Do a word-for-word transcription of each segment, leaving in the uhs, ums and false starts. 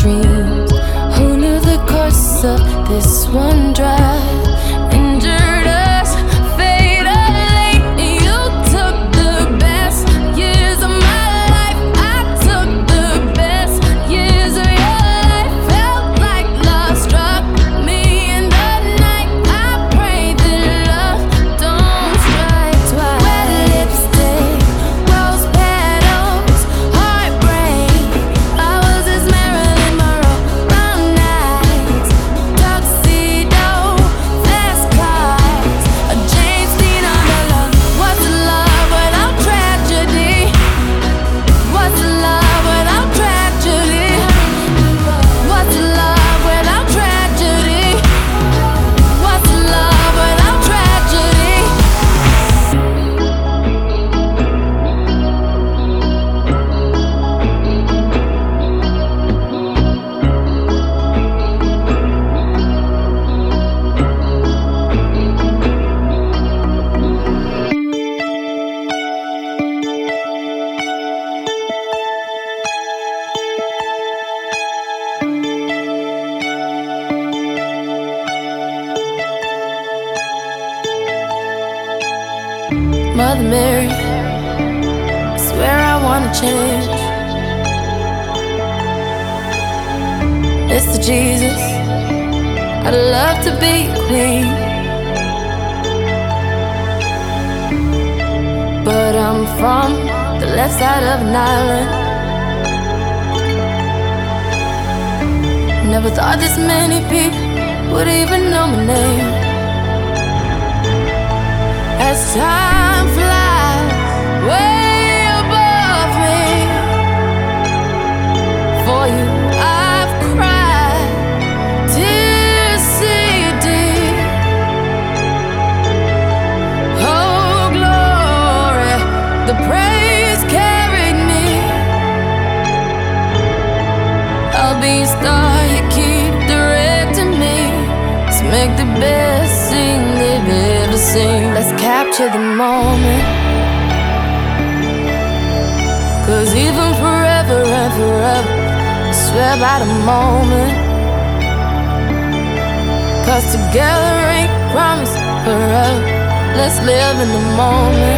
dreams. Who knew the course of this one drive endured us fatally? You took the best years of my life. I took the best years of your life. Felt like love struck me in the night. I pray that love don't strike twice. Wet lipstick, rose petals, heartbreak. I was his Marilyn Monroe. Long nights, tuxedo, fast cars, a James Dean on the love. What's love without tragedy? What's love without tragedy? What's love without tragedy? What's love without tragedy? Mother Mary, I swear I wanna change. Mister Jesus, I'd love to be a queen, but I'm from the left side of an island. Never thought this many people would even know my name. As time flies way above me, for you I've cried tears sea deep. Oh glory, the praise carried me. I'll be a star, you keep directing me. Let's make the best scene they've ever seen. Let's capture the moment, 'cause even forever and forever, I swear by the moment. 'Cause together ain't promised forever. Let's live in the moment.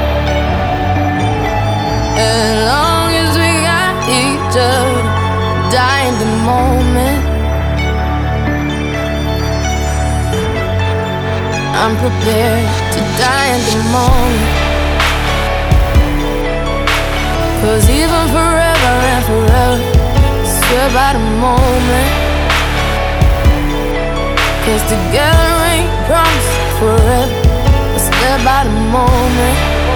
As long as we got each other, die in the moment. I'm prepared to die in the moment. 'Cause even forever and forever, swear by the moment. 'Cause together ain't promised forever. Let's live by the moment.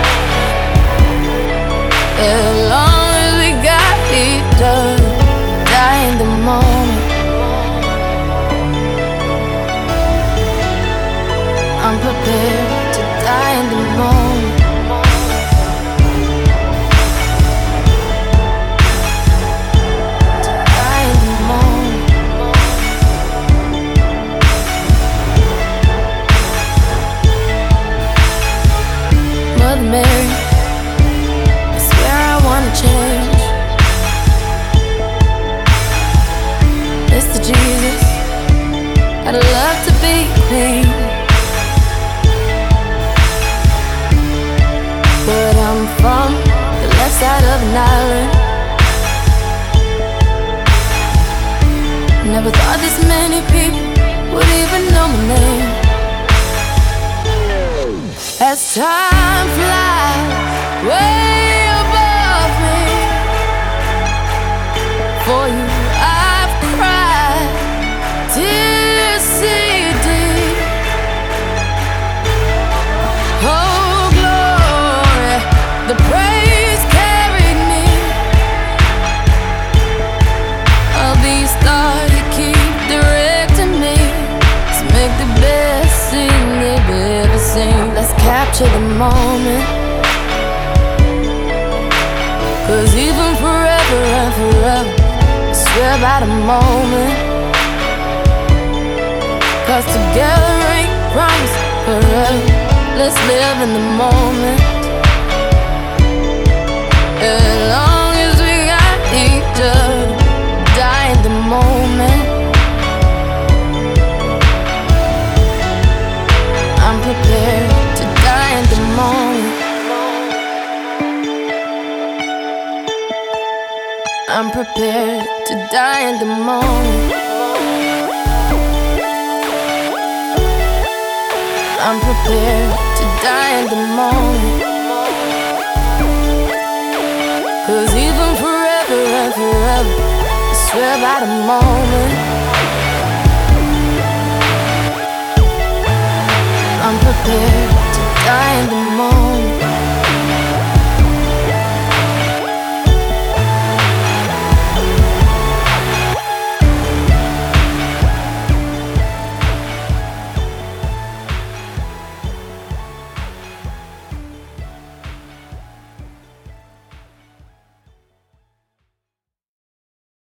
As long as we got each other, die in the moment. I'm prepared to die in the moment. To die in the moment. Mother Mary, I swear I wanna change. Mister Jesus, I'd love to be queen, but I'm from the left side of an island. Never thought this many people would even know my name. As time flies way above me, for you I've cried tears sea deep. Oh glory, the praise carried me. I'll be a star, you keep directing me. Let's make the best scene they've ever seen. Let's capture the moment, 'cause even forever and forever, I swear by the moment. 'Cause together ain't promised forever. Let's live in the moment. As long as we got each other, die in the moment. prepared to die in the moment. I'm prepared to die in the moment. 'Cause even forever and forever, I swear by the moment. I'm prepared to die in the moment.